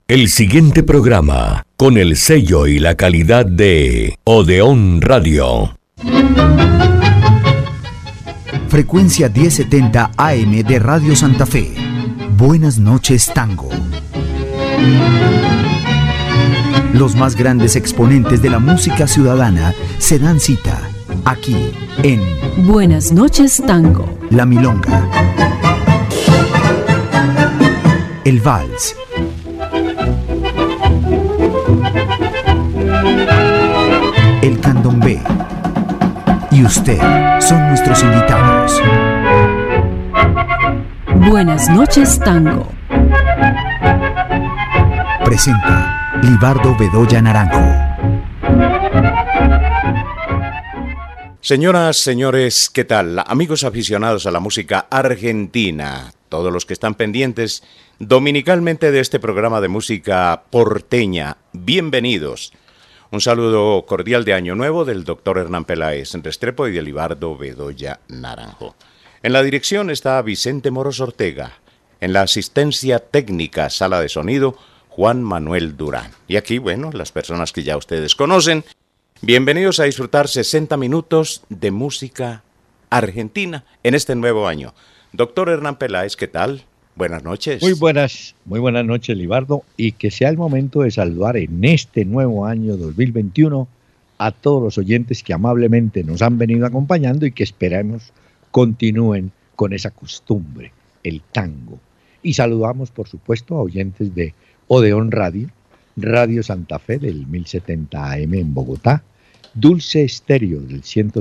El siguiente programa, con el sello y la calidad de Odeón Radio. Frecuencia 1070 AM de Radio Santa Fe. Buenas noches, Tango. Los más grandes exponentes de la música ciudadana se dan cita aquí en Buenas noches, Tango. La Milonga, el Vals, el Candombe y usted son nuestros invitados. Buenas noches, Tango. Presenta Libardo Bedoya Naranjo. Señoras, señores, ¿qué tal? Amigos aficionados a la música argentina, todos los que están pendientes dominicalmente de este programa de música porteña, bienvenidos. Un saludo cordial de Año Nuevo del doctor Hernán Peláez en Restrepo y de Libardo Bedoya Naranjo. En la dirección está Vicente Moros Ortega. En la asistencia técnica, sala de sonido, Juan Manuel Durán. Y aquí, bueno, las personas que ya ustedes conocen. Bienvenidos a disfrutar 60 minutos de música argentina en este nuevo año. Doctor Hernán Peláez, ¿qué tal? Buenas noches. Muy buenas noches, Libardo, y que sea el momento de saludar en este nuevo año 2021 a todos los oyentes que amablemente nos han venido acompañando y que esperamos continúen con esa costumbre, el tango. Y saludamos, por supuesto, a oyentes de Odeón Radio, Radio Santa Fe del 1070 AM en Bogotá, Dulce Estéreo del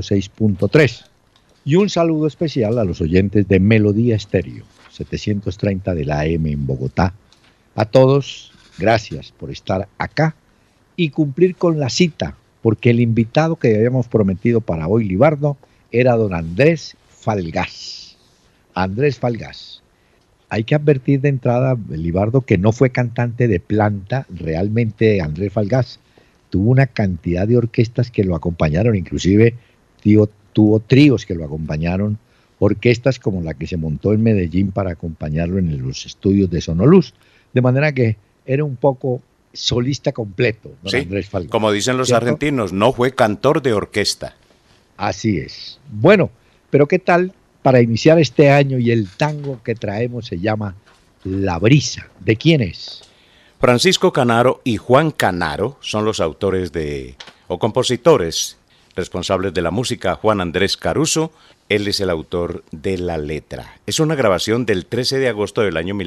106.3 y un saludo especial a los oyentes de Melodía Estéreo 730 de la AM en Bogotá. A todos, gracias por estar acá y cumplir con la cita, porque el invitado que habíamos prometido para hoy, Libardo, era don Andrés Falgás. Andrés Falgás. Hay que advertir de entrada, Libardo, que no fue cantante de planta. Realmente Andrés Falgás tuvo una cantidad de orquestas que lo acompañaron, inclusive tuvo tríos que lo acompañaron, orquestas como la que se montó en Medellín para acompañarlo en los estudios de Sonoluz, de manera que era un poco solista completo, don sí, Andrés Falgás. Como dicen los ¿cierto? argentinos, no fue cantor de orquesta. Así es. Bueno, pero ¿qué tal para iniciar este año? Y el tango que traemos se llama La Brisa. ¿De quién es? Francisco Canaro y Juan Canaro son los autores o compositores responsables de la música. Juan Andrés Caruso, él es el autor de la letra. Es una grabación del 13 de agosto del año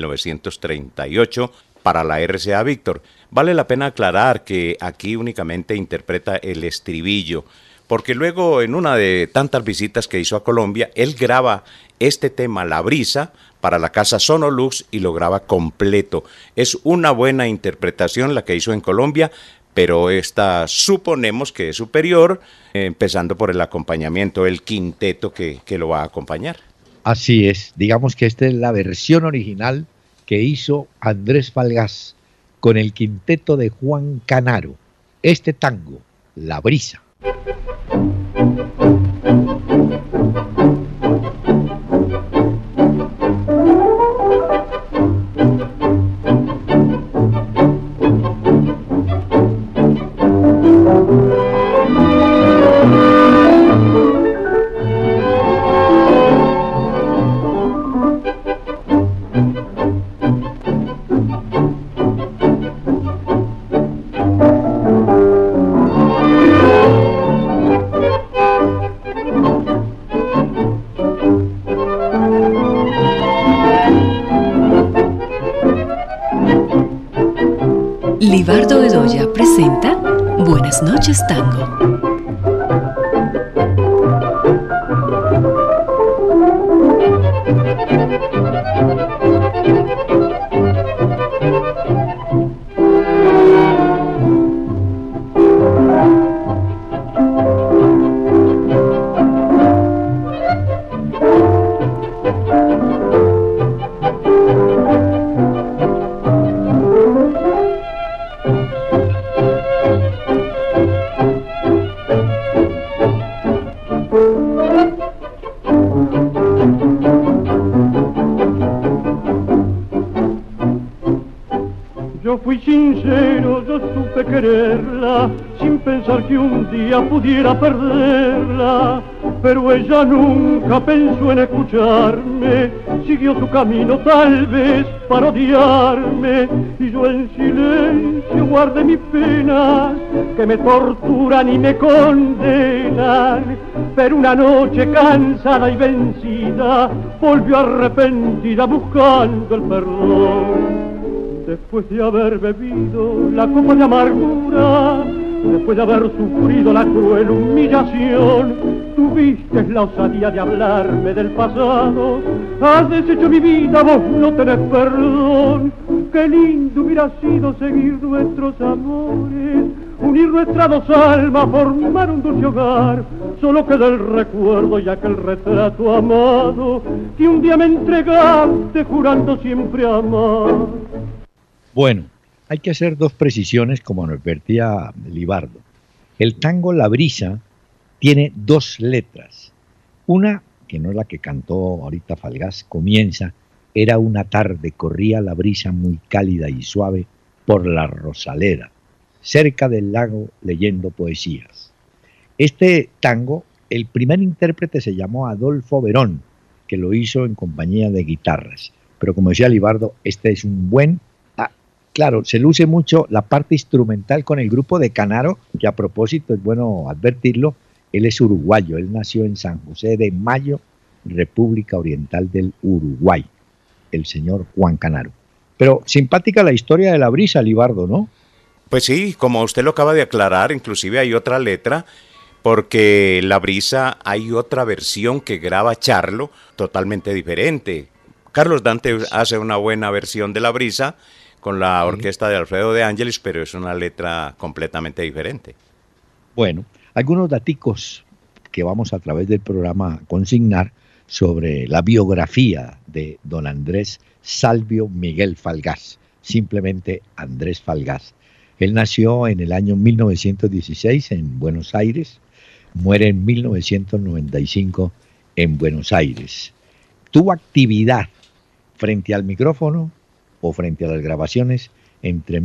1938 para la RCA Víctor. Vale la pena aclarar que aquí únicamente interpreta el estribillo, porque luego en una de tantas visitas que hizo a Colombia, él graba este tema, La Brisa, para la casa Sonolux y lo graba completo. Es una buena interpretación la que hizo en Colombia, pero esta suponemos que es superior, empezando por el acompañamiento, el quinteto que lo va a acompañar. Así es, digamos que esta es la versión original que hizo Andrés Falgás con el quinteto de Juan Canaro. Este tango, La Brisa. Libardo Bedoya presenta Buenas noches, Tango. Yo fui sincero, yo supe quererla, sin pensar que un día pudiera perderla. Pero ella nunca pensó en escucharme, siguió su camino tal vez para odiarme. Y yo en silencio guardé mis penas, que me torturan y me condenan. Pero una noche cansada y vencida, volvió arrepentida buscando el perdón. Después de haber bebido la copa de amargura, después de haber sufrido la cruel humillación, tuviste la osadía de hablarme del pasado. Has deshecho mi vida, vos no tenés perdón. Qué lindo hubiera sido seguir nuestros amores, unir nuestras dos almas, formar un dulce hogar. Solo queda el recuerdo y aquel retrato amado que un día me entregaste jurando siempre amar. Bueno, hay que hacer dos precisiones como nos advertía Libardo. El tango La Brisa tiene dos letras. Una, que no es la que cantó ahorita Falgás, comienza: era una tarde, corría la brisa muy cálida y suave por la Rosaleda, cerca del lago leyendo poesías. Este tango, el primer intérprete se llamó Adolfo Verón, que lo hizo en compañía de guitarras. Pero como decía Libardo, este es un buen... Claro, se luce mucho la parte instrumental con el grupo de Canaro, que a propósito es bueno advertirlo, él es uruguayo, él nació en San José de Mayo, República Oriental del Uruguay, el señor Juan Canaro. Pero simpática la historia de La Brisa, Libardo, ¿no? Pues sí, como usted lo acaba de aclarar, inclusive hay otra letra, porque La Brisa hay otra versión que graba Charlo, totalmente diferente. Carlos Dante hace una buena versión de La Brisa, con la orquesta de Alfredo de Ángelis, pero es una letra completamente diferente. Bueno, algunos daticos que vamos a través del programa a consignar sobre la biografía de don Andrés Salvio Miguel Falgás, simplemente Andrés Falgás. Él nació en el año 1916 en Buenos Aires, muere en 1995 en Buenos Aires. Tuvo actividad frente al micrófono o frente a las grabaciones entre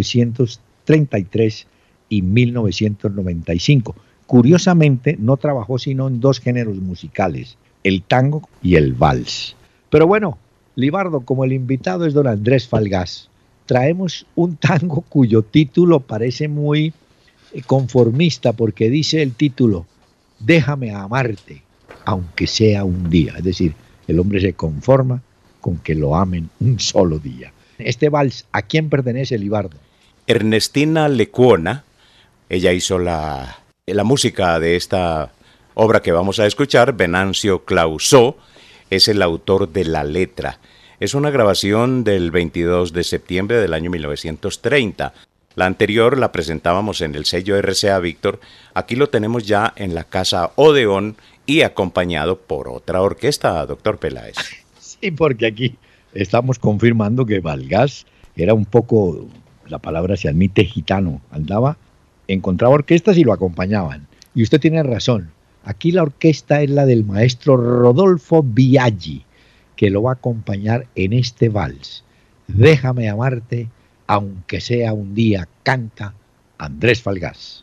1933 y 1995. Curiosamente, no trabajó sino en dos géneros musicales, el tango y el vals. Pero bueno, Libardo, como el invitado es don Andrés Falgás, traemos un tango cuyo título parece muy conformista, porque dice el título: déjame amarte, aunque sea un día. Es decir, el hombre se conforma con que lo amen un solo día. Este vals, ¿a quién pertenece, Libardo? Ernestina Lecuona, ella hizo la música de esta obra que vamos a escuchar. Venancio Clausó es el autor de la letra. Es una grabación del 22 de septiembre del año 1930. La anterior la presentábamos en el sello RCA Víctor. Aquí lo tenemos ya en la Casa Odeón y acompañado por otra orquesta, doctor Peláez. Sí, porque aquí estamos confirmando que Falgás era un poco, la palabra se admite, gitano. Encontraba orquestas y lo acompañaban. Y usted tiene razón. Aquí la orquesta es la del maestro Rodolfo Biaggi, que lo va a acompañar en este vals. Déjame amarte, aunque sea un día, canta Andrés Falgás.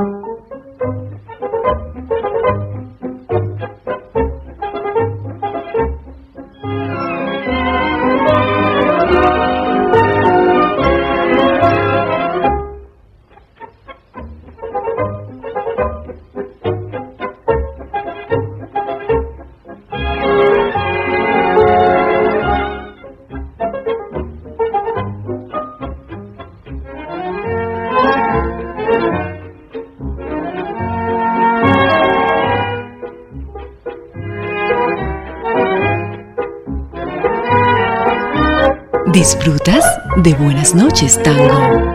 ¿Disfrutas de Buenas noches, Tango?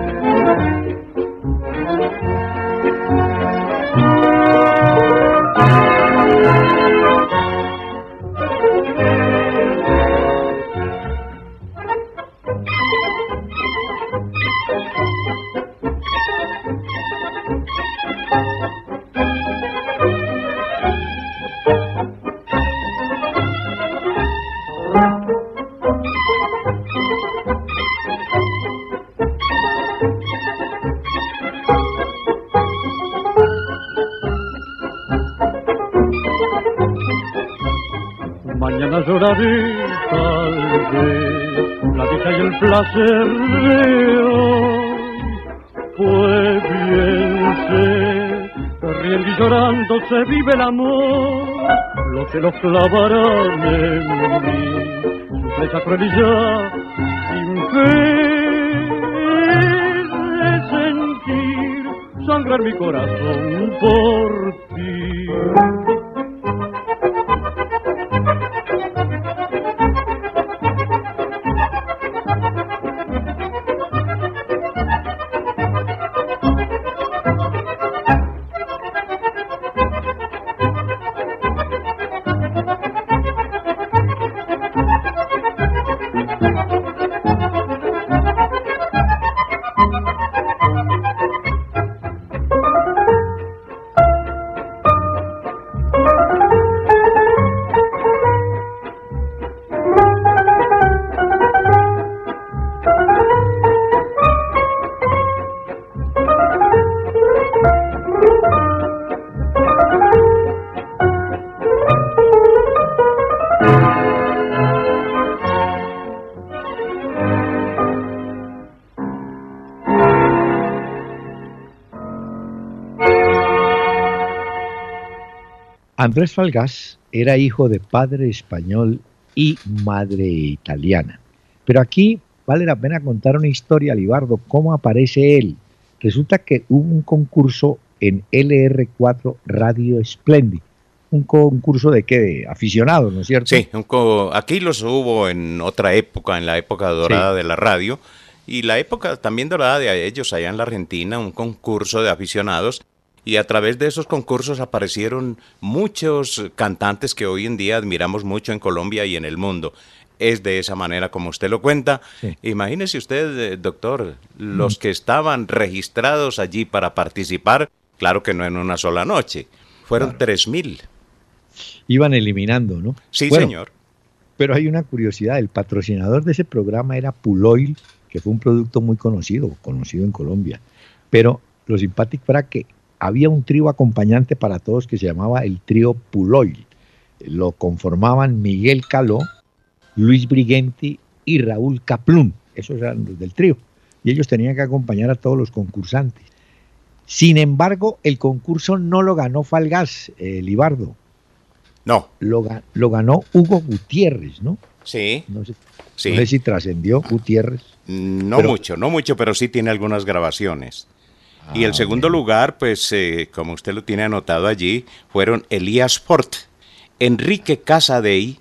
mañana lloraré tal vez la dicha y el placer de hoy. Pues bien sé que riendo y llorando se vive el amor, los celos clavarán en mí su flecha cruel y ya sin fe de sentir sangrar mi corazón por ti. Andrés Falgás era hijo de padre español y madre italiana. Pero aquí vale la pena contar una historia, Libardo, cómo aparece él. Resulta que hubo un concurso en LR4 Radio Splendid. ¿Un concurso de qué? De aficionados, ¿no es cierto? Sí, aquí los hubo en otra época, en la época dorada de la radio, y la época también dorada de ellos allá en la Argentina, un concurso de aficionados. Y a través de esos concursos aparecieron muchos cantantes que hoy en día admiramos mucho en Colombia y en el mundo. Es de esa manera como usted lo cuenta. Sí. Imagínese usted, doctor, los que estaban registrados allí para participar, claro que no en una sola noche, fueron 3.000. Iban eliminando, ¿no? Sí, bueno, señor. Pero hay una curiosidad, el patrocinador de ese programa era Puloil, que fue un producto muy conocido en Colombia. Pero lo simpático era que había un trío acompañante para todos que se llamaba el trío Puloil. Lo conformaban Miguel Caló, Luis Brighenti y Raúl Kaplún. Esos eran los del trío. Y ellos tenían que acompañar a todos los concursantes. Sin embargo, el concurso no lo ganó Falgás, Libardo. No. Lo ganó Hugo Gutiérrez, ¿no? Sí. No sé si trascendió Gutiérrez. No mucho, pero sí tiene algunas grabaciones. Y el segundo lugar, pues, como usted lo tiene anotado allí, fueron Elías Fort, Enrique Casadei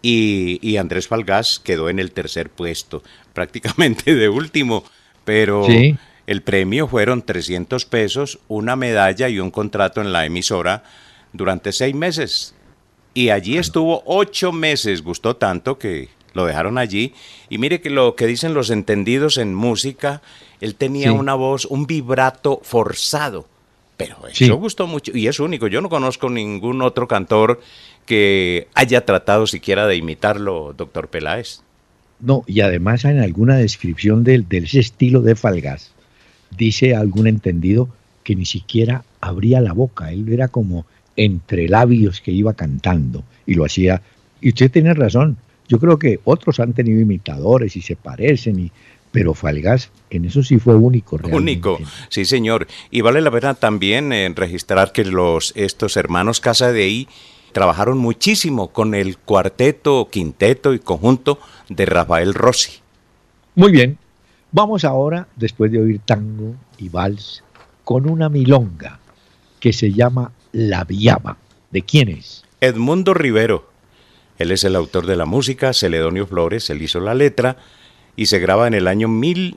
y Andrés Falgás quedó en el tercer puesto, prácticamente de último, pero sí. El premio fueron 300 pesos, una medalla y un contrato en la emisora durante 6 meses. Y allí estuvo 8 meses, gustó tanto que lo dejaron allí. Y mire que lo que dicen los entendidos en música, él tenía una voz, un vibrato forzado, pero eso gustó mucho y es único. Yo no conozco ningún otro cantor que haya tratado siquiera de imitarlo, doctor Peláez. No, y además en alguna descripción de ese estilo de Falgás, dice algún entendido que ni siquiera abría la boca, él era como entre labios que iba cantando y lo hacía. Y usted tiene razón, yo creo que otros han tenido imitadores y se parecen, pero Falgás en eso sí fue único realmente. Único, sí señor. Y vale la pena también registrar que estos hermanos Casadei trabajaron muchísimo con el cuarteto, quinteto y conjunto de Rafael Rossi. Muy bien, vamos ahora, después de oír tango y vals, con una milonga que se llama La Viaba. ¿De quién es? Edmundo Rivero. Él es el autor de la música, Celedonio Flores, él hizo la letra y se graba en el año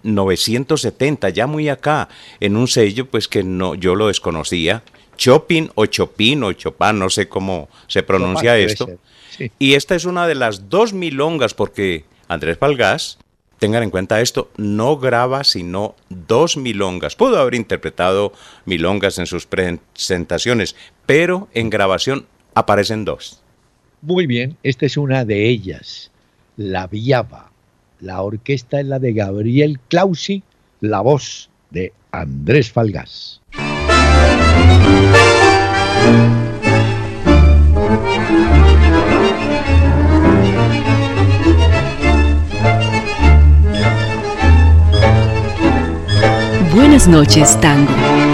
1970, ya muy acá, en un sello pues que no, yo lo desconocía, Chopin o Chopin o Chopin, no sé cómo se pronuncia esto. Sí. Y esta es una de las 2 milongas porque Andrés Falgás, tengan en cuenta esto, no graba sino 2 milongas. Pudo haber interpretado milongas en sus presentaciones, pero en grabación aparecen 2. Muy bien, esta es una de ellas, La Viaba. La orquesta es la de Gabriel Clausi, la voz de Andrés Falgás. Buenas noches, Tango.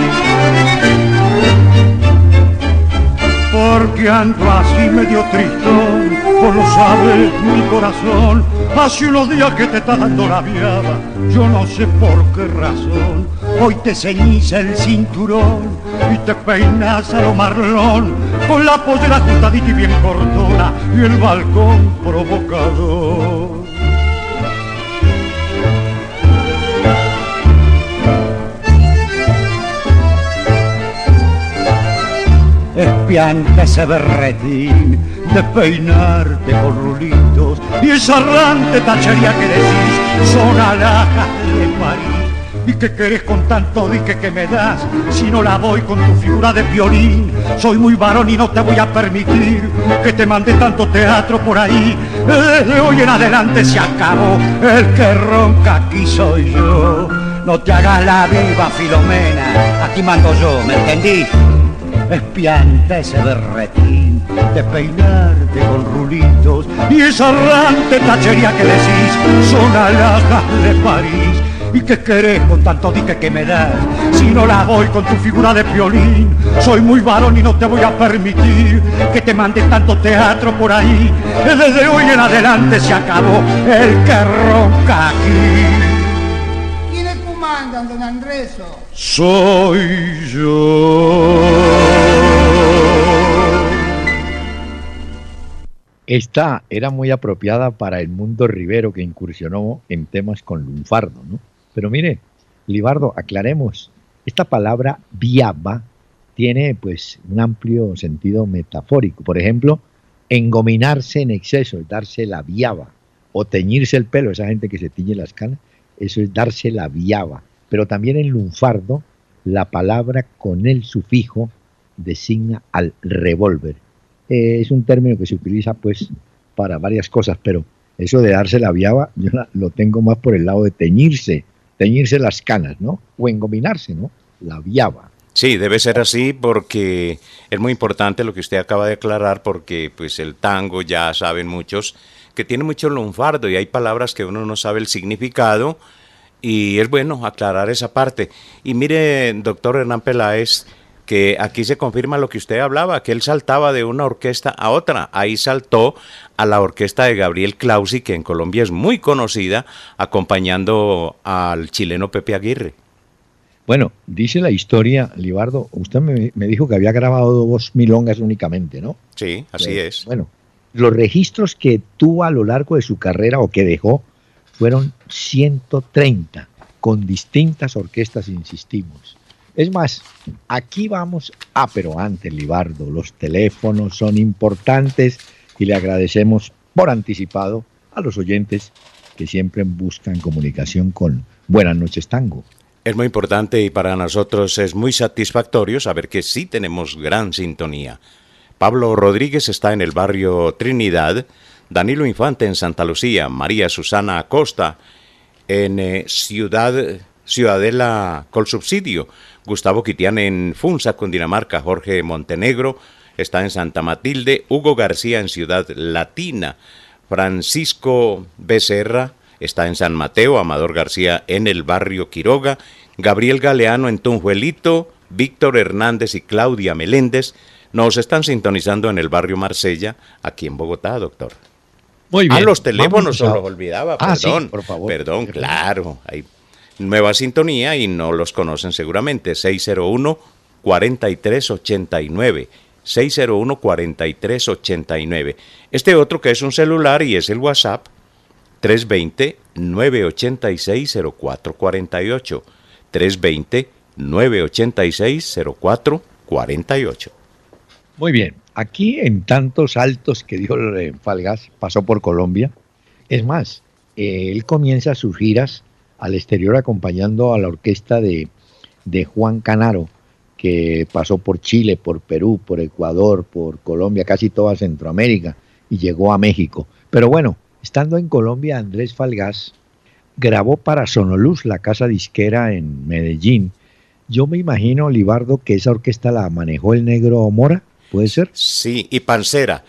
Porque ando así medio tristón, vos lo sabes mi corazón. Hace unos días que te está dando la viada, yo no sé por qué razón. Hoy te ceñís el cinturón y te peinas a lo marlón, con la pollera ajustadita y bien cortona y el balcón provocador. Espiante ese berretín de peinarte con rulitos y esa errante tachería que decís son alhajas de París. ¿Y qué querés con tanto dique que me das si no la doy con tu figura de violín? Soy muy varón y no te voy a permitir que te mande tanto teatro por ahí. Desde hoy en adelante se acabó, el que ronca aquí soy yo. No te hagas la viva, Filomena, aquí mando yo, ¿me entendí? Espiante ese berretín de peinarte con rulitos y esa errante tachería que decís son alhajas de París. ¿Y qué querés con tanto dique que me das si no la doy con tu figura de violín? Soy muy varón y no te voy a permitir que te mande tanto teatro por ahí. Desde hoy en adelante se acabó el que ronca aquí. ¿Quiénes comandan, don Andreso? Soy yo. Esta era muy apropiada para el mundo ribero que incursionó en temas con lunfardo, ¿no? Pero mire, Libardo, aclaremos, esta palabra viaba tiene pues un amplio sentido metafórico. Por ejemplo, engominarse en exceso es darse la viaba, o teñirse el pelo, esa gente que se tiñe las canas, eso es darse la viaba. Pero también en lunfardo, la palabra con el sufijo designa al revólver. Es un término que se utiliza pues para varias cosas, pero eso de darse la viaba, yo lo tengo más por el lado de teñirse las canas, ¿no? O engominarse, ¿no? La viaba. Sí, debe ser así porque es muy importante lo que usted acaba de aclarar, porque pues el tango, ya saben muchos, que tiene mucho lunfardo y hay palabras que uno no sabe el significado y es bueno aclarar esa parte. Y mire, doctor Hernán Peláez, que aquí se confirma lo que usted hablaba, que él saltaba de una orquesta a otra. Ahí saltó a la orquesta de Gabriel Clausi, que en Colombia es muy conocida, acompañando al chileno Pepe Aguirre. Bueno, dice la historia, Libardo, usted me dijo que había grabado 2 milongas únicamente, ¿no? Sí, así es. Bueno, los registros que tuvo a lo largo de su carrera o que dejó fueron 130, con distintas orquestas, insistimos. Es más, aquí vamos, pero antes, Libardo, los teléfonos son importantes y le agradecemos por anticipado a los oyentes que siempre buscan comunicación con Buenas noches, Tango. Es muy importante y para nosotros es muy satisfactorio saber que sí tenemos gran sintonía. Pablo Rodríguez está en el barrio Trinidad, Danilo Infante en Santa Lucía, María Susana Acosta en Ciudadela Colsubsidio, Gustavo Quitián en Funza, Cundinamarca, Jorge Montenegro está en Santa Matilde, Hugo García en Ciudad Latina, Francisco Becerra está en San Mateo, Amador García en el barrio Quiroga, Gabriel Galeano en Tunjuelito, Víctor Hernández y Claudia Meléndez nos están sintonizando en el barrio Marsella, aquí en Bogotá, doctor. Muy bien. Los teléfonos se los olvidaba, perdón. Sí, por favor. Perdón, claro, hay nueva sintonía y no los conocen seguramente. 601-4389. 601-4389. Este otro que es un celular y es el WhatsApp, 320-986-0448. 320-986-0448. Muy bien, aquí en tantos saltos que dio Falgas, pasó por Colombia. Es más, él comienza sus giras al exterior acompañando a la orquesta de Juan Canaro, que pasó por Chile, por Perú, por Ecuador, por Colombia, casi toda Centroamérica, y llegó a México. Pero bueno, estando en Colombia, Andrés Falgas grabó para Sonoluz, la casa disquera en Medellín. Yo me imagino, Libardo, que esa orquesta la manejó el Negro Mora, ¿puede ser? Sí, y Pancera,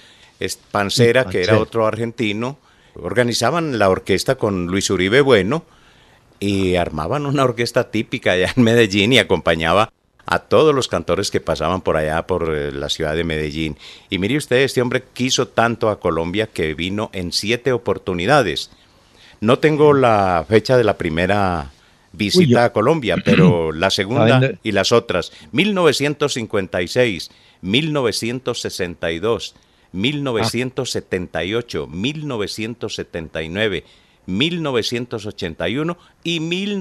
que era otro argentino. Organizaban la orquesta con Luis Uribe Bueno, y armaban una orquesta típica allá en Medellín y acompañaba a todos los cantores que pasaban por allá por la ciudad de Medellín. Y mire usted, este hombre quiso tanto a Colombia que vino en 7 oportunidades. No tengo la fecha de la primera visita a Colombia, pero la segunda y las otras, 1956, 1962, 1978, 1979, 1981 y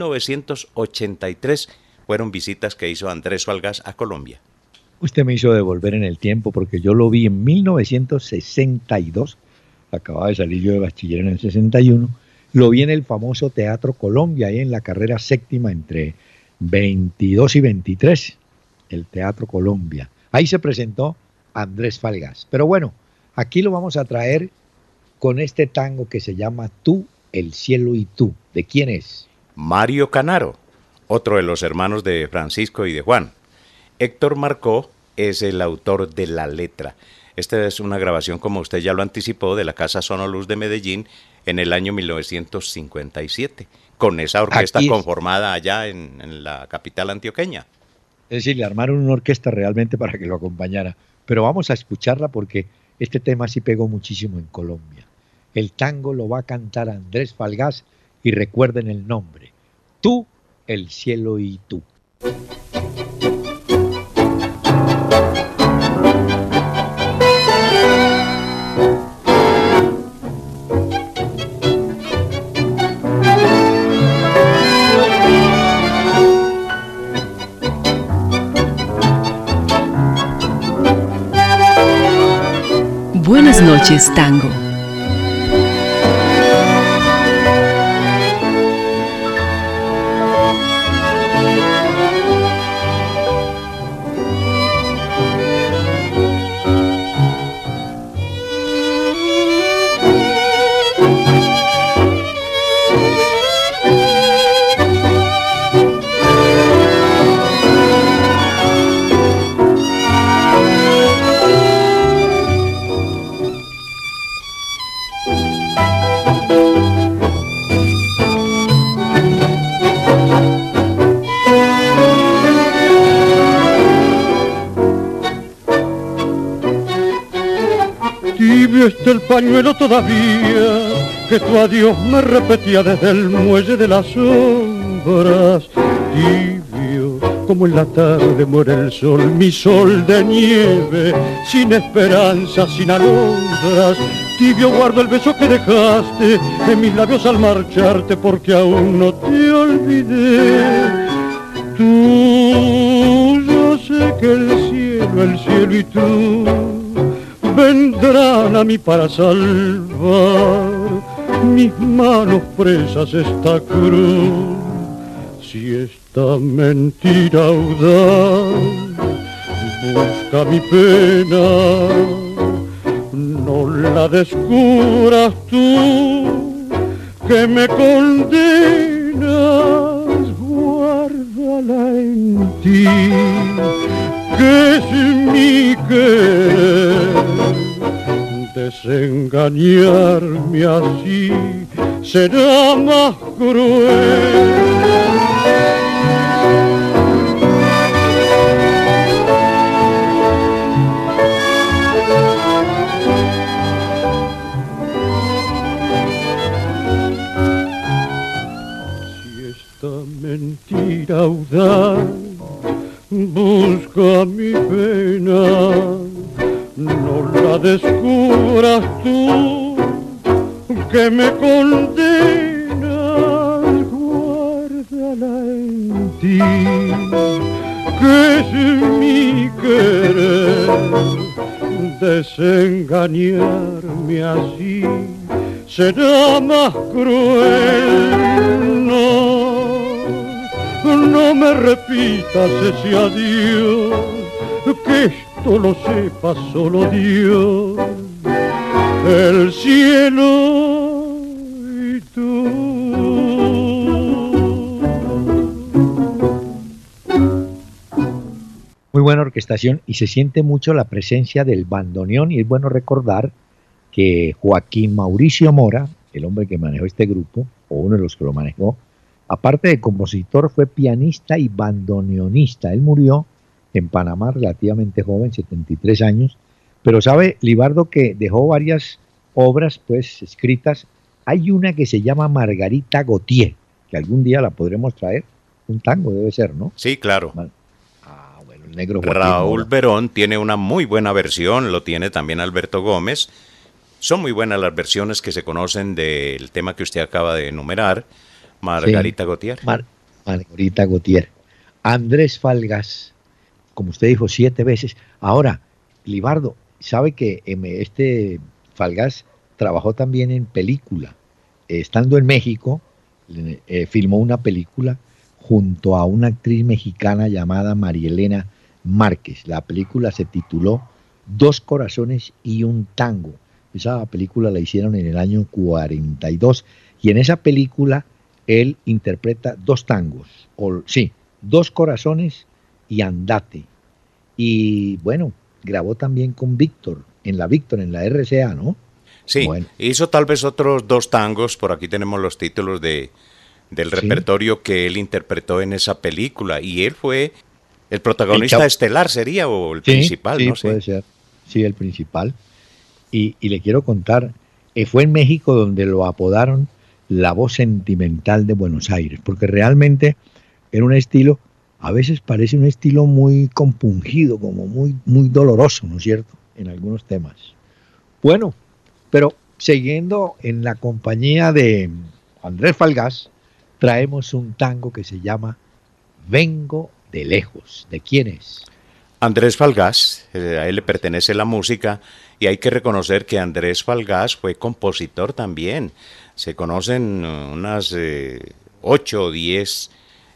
1983 fueron visitas que hizo Andrés Falgás a Colombia. Usted me hizo devolver en el tiempo porque yo lo vi en 1962, acababa de salir yo de bachiller en el 61, lo vi en el famoso Teatro Colombia, ahí en la carrera séptima entre 22 y 23, el Teatro Colombia. Ahí se presentó Andrés Falgás. Pero bueno, aquí lo vamos a traer con este tango que se llama Tú, el cielo y tú. ¿De quién es? Mario Canaro, otro de los hermanos de Francisco y de Juan. Héctor Marcó es el autor de la letra. Esta es una grabación, como usted ya lo anticipó, de la Casa Sonoluz de Medellín en el año 1957, con esa orquesta conformada allá en la capital antioqueña. Es decir, le armaron una orquesta realmente para que lo acompañara. Pero vamos a escucharla porque este tema sí pegó muchísimo en Colombia. El tango lo va a cantar Andrés Falgás y recuerden el nombre. Tú, el cielo y tú. Buenas noches, tango. Está el pañuelo todavía que tu adiós me repetía desde el muelle de las sombras. Tibio como en la tarde muere el sol, mi sol de nieve, sin esperanza, sin alondras. Tibio guardo el beso que dejaste en mis labios al marcharte, porque aún no te olvidé. Tú, yo sé que el cielo y tú vendrán a mí para salvar mis manos presas esta cruz. Si esta mentira audaz busca mi pena, no la descubras tú que me condenas, guárdala en ti, que es mi querer. Desengañarme así será más cruel. Si esta mentira audaz busca mi pena, no la descubras tú que me condenas, guárdala en ti, que es mi querer. Desengañarme así será más cruel. No me repitas ese adiós, que esto lo sepa solo Dios, el cielo y tú. Muy buena orquestación y se siente mucho la presencia del bandoneón, y es bueno recordar que Joaquín Mauricio Mora, el hombre que manejó este grupo, o uno de los que lo manejó, aparte de compositor, fue pianista y bandoneonista. Él murió en Panamá relativamente joven, 73 años, pero sabe, Libardo, que dejó varias obras pues escritas. Hay una que se llama Margarita Gautier, que algún día la podremos traer. Un tango debe ser, ¿no? Sí, claro. Bueno, el negro Joaquín Raúl Mora. Verón tiene una muy buena versión, lo tiene también Alberto Gómez. Son muy buenas las versiones que se conocen del tema que usted acaba de enumerar, Margarita Gautier. Margarita Gautier. Andrés Falgas, como usted dijo, 7 veces. Ahora, Libardo, sabe que este Falgas trabajó también en película. Estando en México, filmó una película junto a una actriz mexicana llamada Marielena Márquez. La película se tituló Dos corazones y un tango. Esa película la hicieron en el año 42 y en esa película él interpreta 2 tangos, Dos corazones y Andate. Y bueno, grabó también con Víctor, en la RCA, ¿no? Sí, bueno. Hizo tal vez otros 2 tangos, por aquí tenemos los títulos del repertorio que él interpretó en esa película, y él fue el protagonista estelar, ¿sería? ¿O el principal? Sí, no sé. Puede ser, sí, el principal. Y le quiero contar, fue en México donde lo apodaron la voz sentimental de Buenos Aires, porque realmente era un estilo, a veces parece un estilo muy compungido, como muy, muy doloroso, ¿no es cierto?, en algunos temas. Bueno, pero siguiendo en la compañía de Andrés Falgas, traemos un tango que se llama Vengo de Lejos. ¿De quién es? Andrés Falgas, a él le pertenece la música, y hay que reconocer que Andrés Falgas fue compositor también. Se conocen unas 8 o 10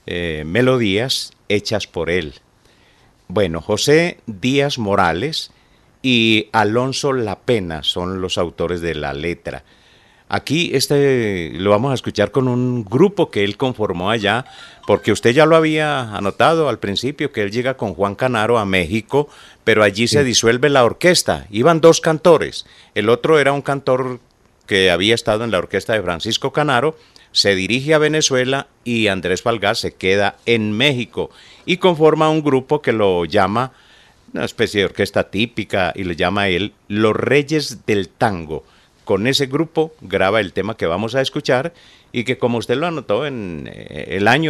melodías hechas por él. Bueno, José Díaz Morales y Alonso Lapena son los autores de la letra. Aquí lo vamos a escuchar con un grupo que él conformó allá, porque usted ya lo había anotado al principio, que él llega con Juan Canaro a México, pero allí se disuelve la orquesta. Iban 2 cantores. El otro era un cantor que había estado en la orquesta de Francisco Canaro, se dirige a Venezuela y Andrés Falgas se queda en México y conforma un grupo que lo llama, una especie de orquesta típica, y le llama a él Los Reyes del Tango. Con ese grupo graba el tema que vamos a escuchar y que, como usted lo anotó, en el año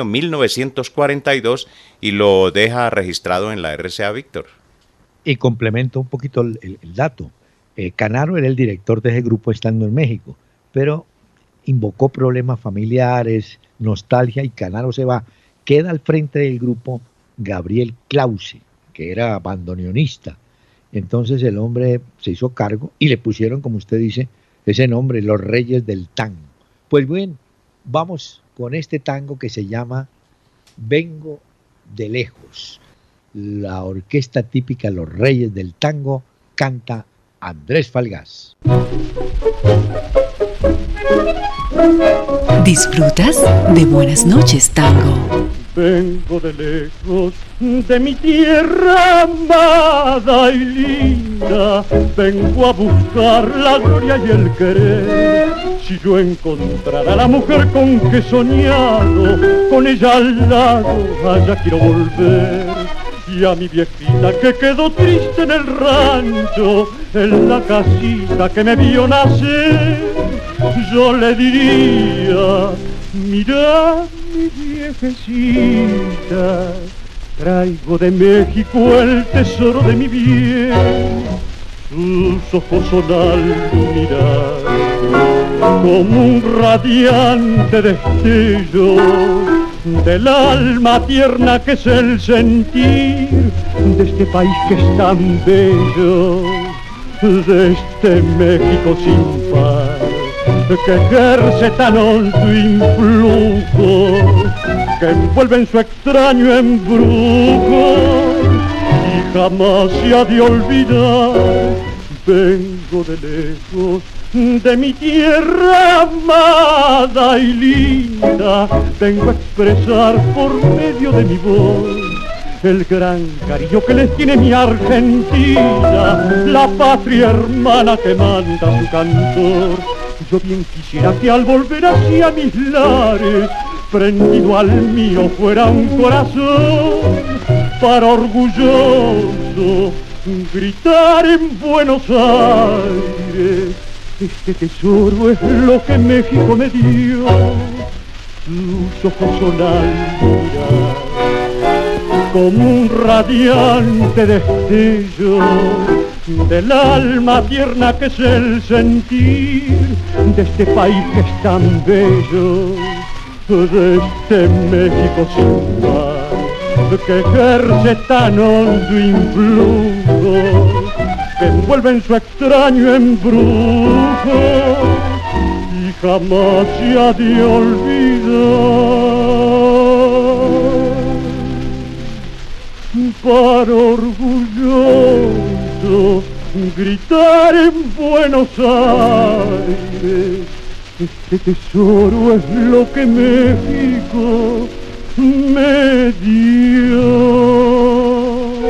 1942 y lo deja registrado en la RCA Víctor. Y complemento un poquito el dato. Canaro era el director de ese grupo estando en México, pero invocó problemas familiares, nostalgia, y Canaro se va. Queda al frente del grupo Gabriel Clause, que era bandoneonista. Entonces el hombre se hizo cargo y le pusieron, como usted dice, ese nombre, Los Reyes del Tango. Pues bien, vamos con este tango que se llama Vengo de Lejos. La orquesta típica Los Reyes del Tango canta Andrés Falgas. ¿Disfrutas de Buenas noches, Tango? Vengo de lejos, de mi tierra amada y linda. Vengo a buscar la gloria y el querer. Si yo encontrara a la mujer con que he soñado, con ella al lado, allá quiero volver. Y a mi viejita que quedó triste en el rancho, en la casita que me vio nacer, yo le diría: mira, mi viejecita, traigo de México el tesoro de mi bien. Sus ojos son al mirar como un radiante destello del alma tierna que es el sentir de este país que es tan bello, de este México sin par, que ejerce tan hondo influjo, que envuelve en su extraño embrujo y jamás se ha de olvidar. Vengo de lejos, de mi tierra amada y linda, vengo a expresar por medio de mi voz el gran cariño que les tiene mi Argentina, la patria hermana que manda su cantor. Yo bien quisiera que al volver hacia mis lares prendido al mío fuera un corazón para orgulloso gritar en Buenos Aires. Este tesoro es lo que México me dio, sus ojos son almas como un radiante destello del alma tierna que es el sentir de este país que es tan bello, de este México sin mar que ejerce tan hondo influjo que envuelve en su extraño embrujo y jamás se ha de olvidar. Para orgulloso gritar en Buenos Aires, este tesoro es lo que México me dio.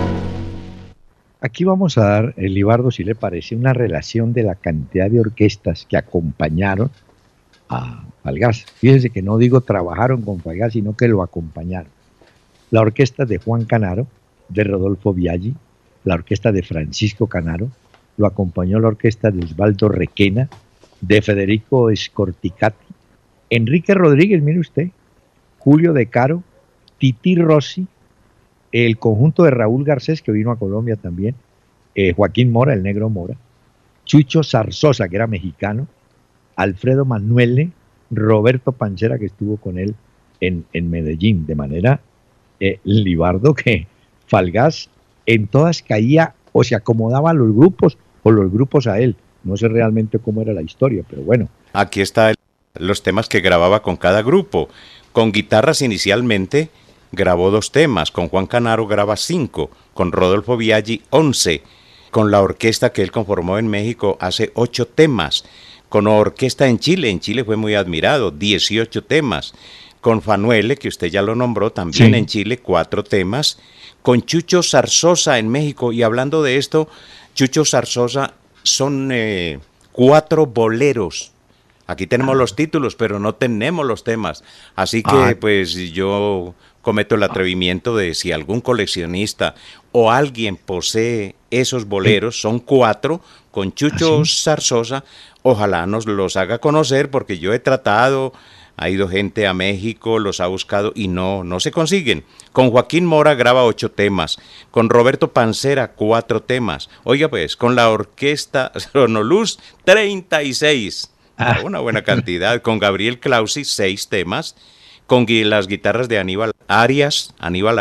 Aquí vamos a dar, Libardo, si le parece, una relación de la cantidad de orquestas que acompañaron a Falgás. Fíjense que no digo trabajaron con Falgás, sino que lo acompañaron. La orquesta de Juan Canaro, de Rodolfo Biaggi, la orquesta de Francisco Canaro, lo acompañó la orquesta de Osvaldo Requena, de Federico Scorticati, Enrique Rodríguez, mire usted, Julio De Caro, Tití Rossi, el conjunto de Raúl Garcés, que vino a Colombia también, Joaquín Mora, el negro Mora, Chucho Zarzosa, que era mexicano, Alfredo Manuele, Roberto Pancera, que estuvo con él en Medellín, de manera, Libardo, que Falgás en todas caía o se acomodaba a los grupos o los grupos a él. No sé realmente cómo era la historia, pero bueno. Aquí están los temas que grababa con cada grupo. Con guitarras inicialmente grabó 2 temas, con Juan Canaro graba 5, con Rodolfo Biaggi 11, con la orquesta que él conformó en México hace 8 temas, con orquesta en Chile fue muy admirado, 18 temas, con Fanuele, que usted ya lo nombró, también sí. En Chile 4 temas, con Chucho Zarzosa en México, y hablando de esto, Chucho Zarzosa son 4 boleros. Aquí tenemos los títulos, pero no tenemos los temas. Así que pues yo cometo el atrevimiento de si algún coleccionista o alguien posee esos boleros, son 4, con Chucho Zarzosa, ojalá nos los haga conocer, porque yo he tratado, ha ido gente a México, los ha buscado y no se consiguen. Con Joaquín Mora graba 8 temas, con Roberto Pancera 4 temas. Oiga pues, con la orquesta Sonoluz 36. Una buena cantidad. Con Gabriel Clausi 6 temas, con las guitarras de Aníbal Arias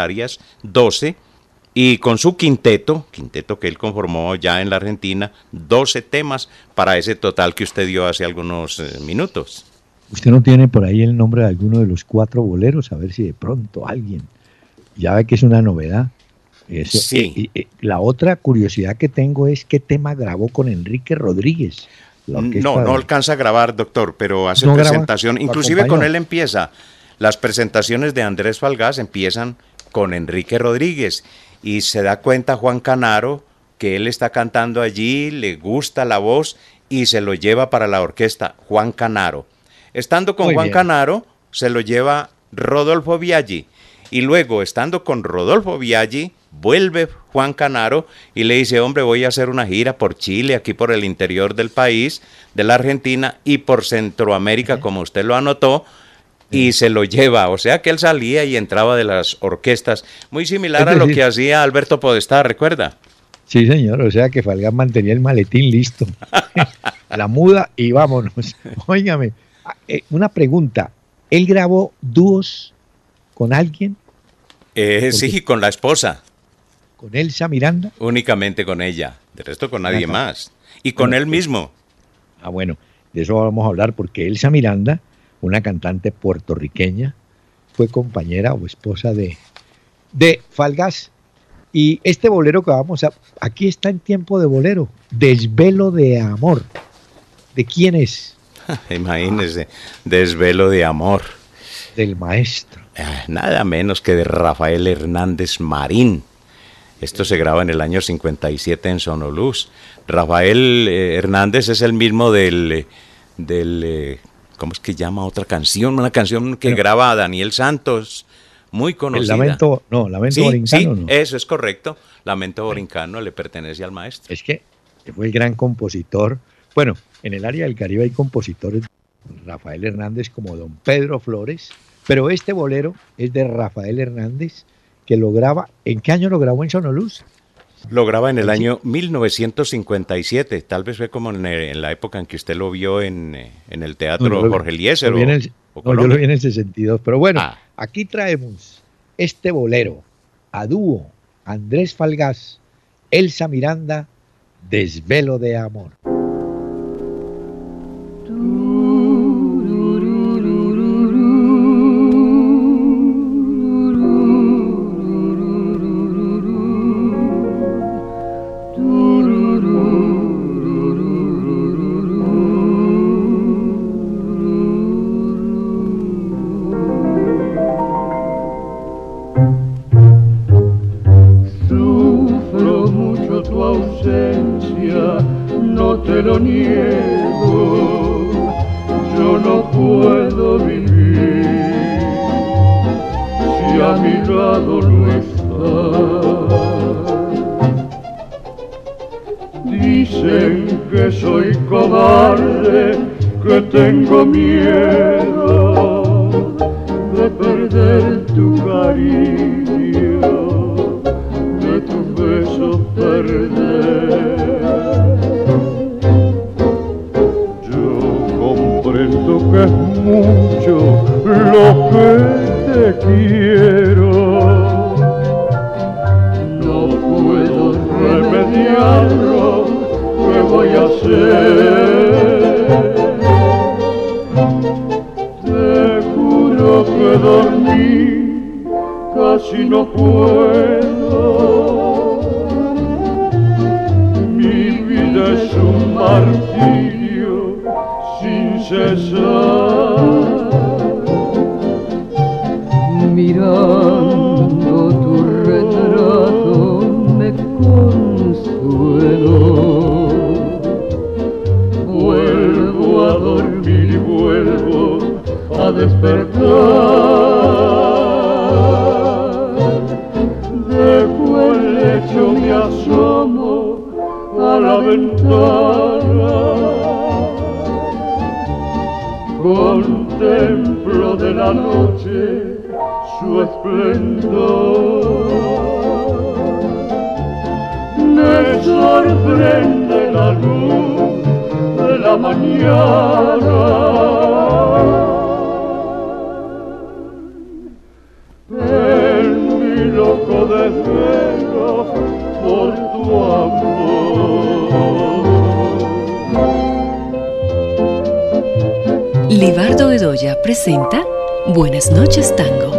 12, y con su quinteto que él conformó ya en la Argentina, 12 temas para ese total que usted dio hace algunos minutos. ¿Usted no tiene por ahí el nombre de alguno de los 4 boleros? A ver si de pronto alguien, ya ve que es una novedad. Eso, sí. La otra curiosidad que tengo es qué tema grabó con Enrique Rodríguez. No alcanza a grabar, doctor, pero hace presentación. Inclusive con él empieza. Las presentaciones de Andrés Falgás empiezan con Enrique Rodríguez. Y se da cuenta Juan Canaro que él está cantando allí, le gusta la voz y se lo lleva para la orquesta Juan Canaro. Estando con Juan Canaro, se lo lleva Rodolfo Biaggi. Y luego, estando con Rodolfo Biaggi, vuelve Juan Canaro y le dice, hombre, voy a hacer una gira por Chile, aquí por el interior del país, de la Argentina y por Centroamérica, como usted lo anotó, y se lo lleva. O sea que él salía y entraba de las orquestas, muy similar a lo que hacía Alberto Podestá, ¿recuerda? Sí, señor, o sea que Falgás mantenía el maletín listo, la muda y vámonos. Óigame, una pregunta, ¿él grabó dúos con alguien? Sí, con la esposa. ¿Con Elsa Miranda? Únicamente con ella, de resto con nadie más. Y con él mismo. Bueno, de eso vamos a hablar, porque Elsa Miranda, una cantante puertorriqueña, fue compañera o esposa de Falgás. Y este bolero que vamos a... Aquí está en tiempo de bolero, Desvelo de Amor. ¿De quién es? Imagínese, Desvelo de Amor. Del maestro. Nada menos que de Rafael Hernández Marín. Esto se graba en el año 57 en Sonoluz. Rafael Hernández es el mismo del ¿cómo es que llama otra canción? Una canción que graba Daniel Santos, muy conocida. El Lamento Borincano, sí, ¿no? Eso es correcto. Lamento Borincano le pertenece al maestro. Es que fue el gran compositor. Bueno, en el área del Caribe hay compositores, Rafael Hernández como don Pedro Flores, pero este bolero es de Rafael Hernández, que lo graba, ¿en qué año lo grabó en Sonoluz? Lo graba en el año 1957, tal vez fue como en la época en que usted lo vio en el Teatro Jorge Eliezer. Yo lo vi en el 62, pero bueno, aquí traemos este bolero a dúo, Andrés Falgás, Elsa Miranda, Desvelo de Amor. No te lo niego, yo no puedo vivir si a mi lado no estás. Dicen que soy cobarde, que tengo miedo de perder tu cariño, de tus besos perder. Comprendo que es mucho lo que te quiero, no puedo remediarlo, ¿qué voy a hacer? Te juro que dormir casi no puedo, mi vida es un martirio sin cesar. Mirando tu retrato me consuelo, vuelvo a dormir y vuelvo a despertar. Dejo el lecho, me asomo a la ventana, contemplo de la noche su esplendor. Me sorprende la luz de la mañana, en mi loco desvelo por tu amor. Libardo Bedoya presenta Buenas noches, Tango.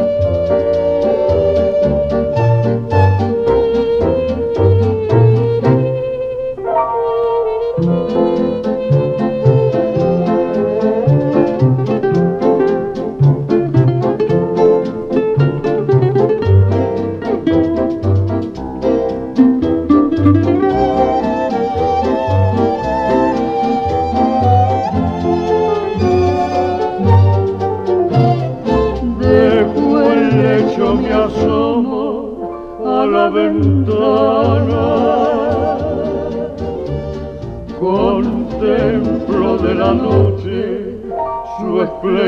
Contemplo de la noche su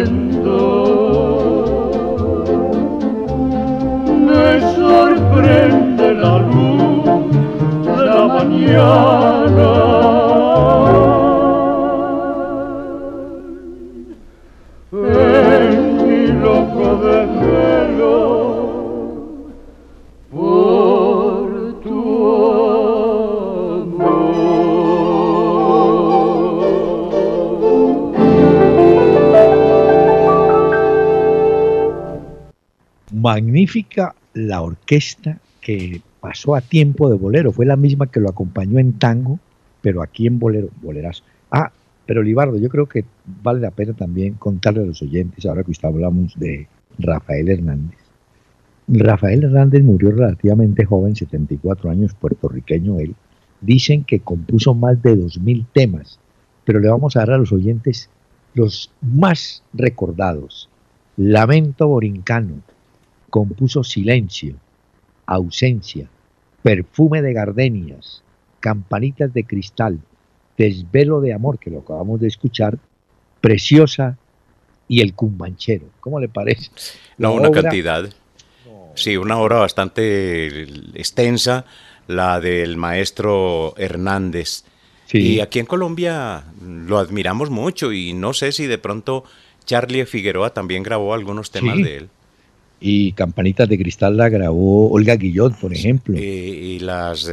esplendor. Me sorprende la luz de la mañana, en mi loco desvelo por tu Magnífica la orquesta que pasó a tiempo de bolero, fue la misma que lo acompañó en tango, pero aquí en bolero, bolerazo. Pero Libardo, yo creo que vale la pena también contarle a los oyentes, ahora que usted hablamos de Rafael Hernández. Rafael Hernández murió relativamente joven, 74 años, puertorriqueño él. Dicen que compuso más de 2000 temas, pero le vamos a dar a los oyentes Los más recordados: Lamento Borincano, compuso Silencio, Ausencia, Perfume de Gardenias, Campanitas de Cristal, Desvelo de Amor, que lo acabamos de escuchar, Preciosa y El Cumbanchero. ¿Cómo le parece? No, una cantidad. Sí, una obra bastante extensa, la del maestro Hernández. Sí. Y aquí en Colombia lo admiramos mucho y no sé si de pronto Charlie Figueroa también grabó algunos temas Sí. de él. Y Campanitas de Cristal la grabó Olga Guillot, por ejemplo. Y las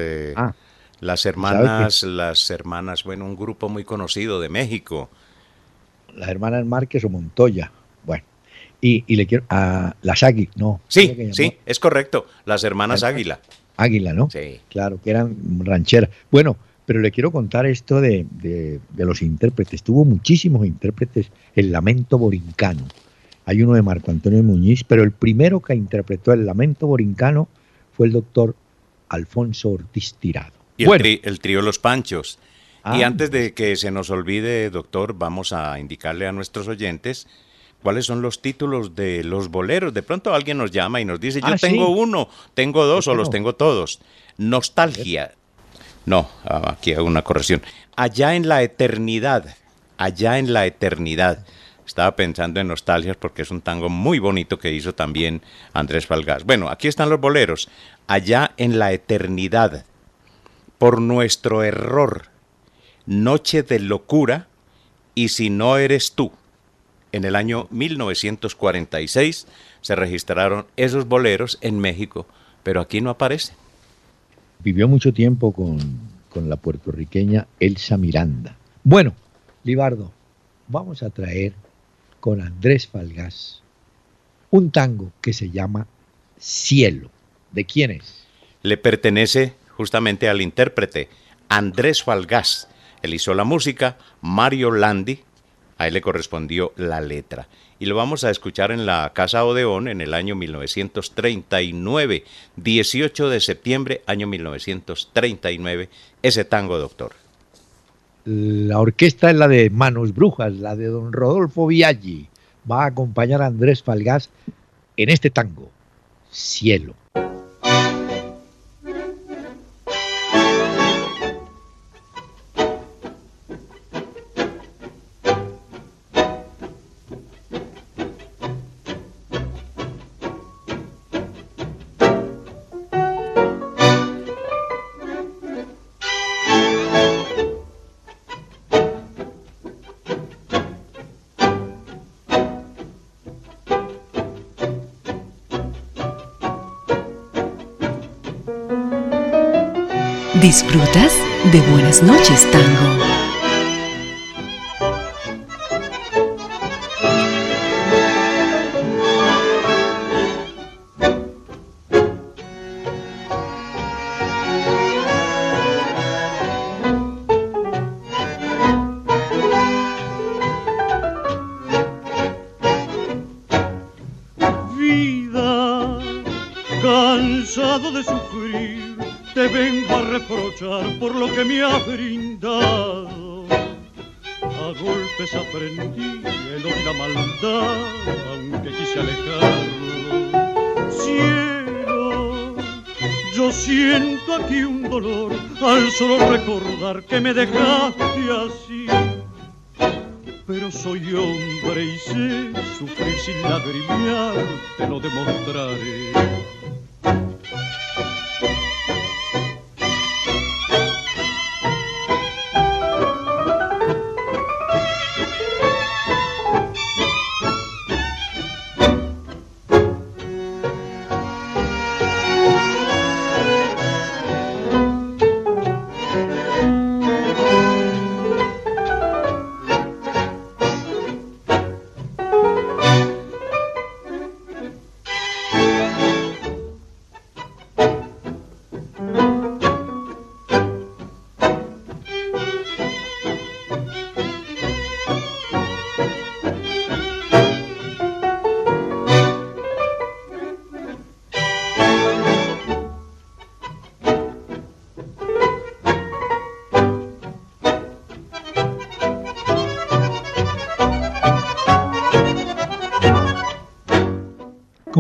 ¿sabe hermanas, bueno, un grupo muy conocido de México. Las hermanas Márquez o Montoya. Bueno, y le quiero a las Águilas, no. Sí, ¿cómo que llamó? sí, es correcto, las hermanas Águila. Águila, ¿no? Sí. Claro, que eran rancheras. Bueno, pero le quiero contar esto de los intérpretes. Tuvo muchísimos intérpretes el Lamento Borincano. Hay uno de Marco Antonio Muñiz, pero el primero que interpretó el Lamento Borincano fue el doctor Alfonso Ortiz Tirado. Y Bueno, el trío Los Panchos. Y Ah, antes de que se nos olvide, doctor, vamos a indicarle a nuestros oyentes cuáles son los títulos de los boleros. De pronto alguien nos llama y nos dice, yo Ah, tengo sí. uno, tengo dos o ¿Por qué los no? tengo todos. Nostalgia. No, aquí hago una corrección. Allá en la eternidad, allá en la eternidad. Estaba pensando en Nostalgias porque es un tango muy bonito que hizo también Andrés Falgás. Bueno, aquí están los boleros. Allá en la eternidad, por nuestro error, Noche de locura y Si no eres tú. En el año 1946 se registraron esos boleros en México, pero aquí no aparecen. vivió mucho tiempo con la puertorriqueña Elsa Miranda. Bueno, Libardo, vamos a traer con Andrés Falgás un tango que se llama Cielo. ¿De quién es? Le pertenece justamente al intérprete Andrés Falgás. Él hizo la música, Mario Landi, a él le correspondió la letra. Y lo vamos a escuchar en la Casa Odeón en el año 1939, 18 de septiembre, año 1939, ese tango, doctor. La orquesta es la de Manos Brujas, la de don Rodolfo Biaggi. Va a acompañar a Andrés Falgás en este tango, Cielo. ¿Disfrutas de Buenas noches, Tango? Vida, cansado de sufrir, te vengo a reprochar por lo que me has brindado. A golpes aprendí el odio y la maldad, aunque quise alejarlo. Cielo, yo siento aquí un dolor al solo recordar que me dejaste así. Pero soy hombre y sé sufrir sin lagrimear, te lo demostraré.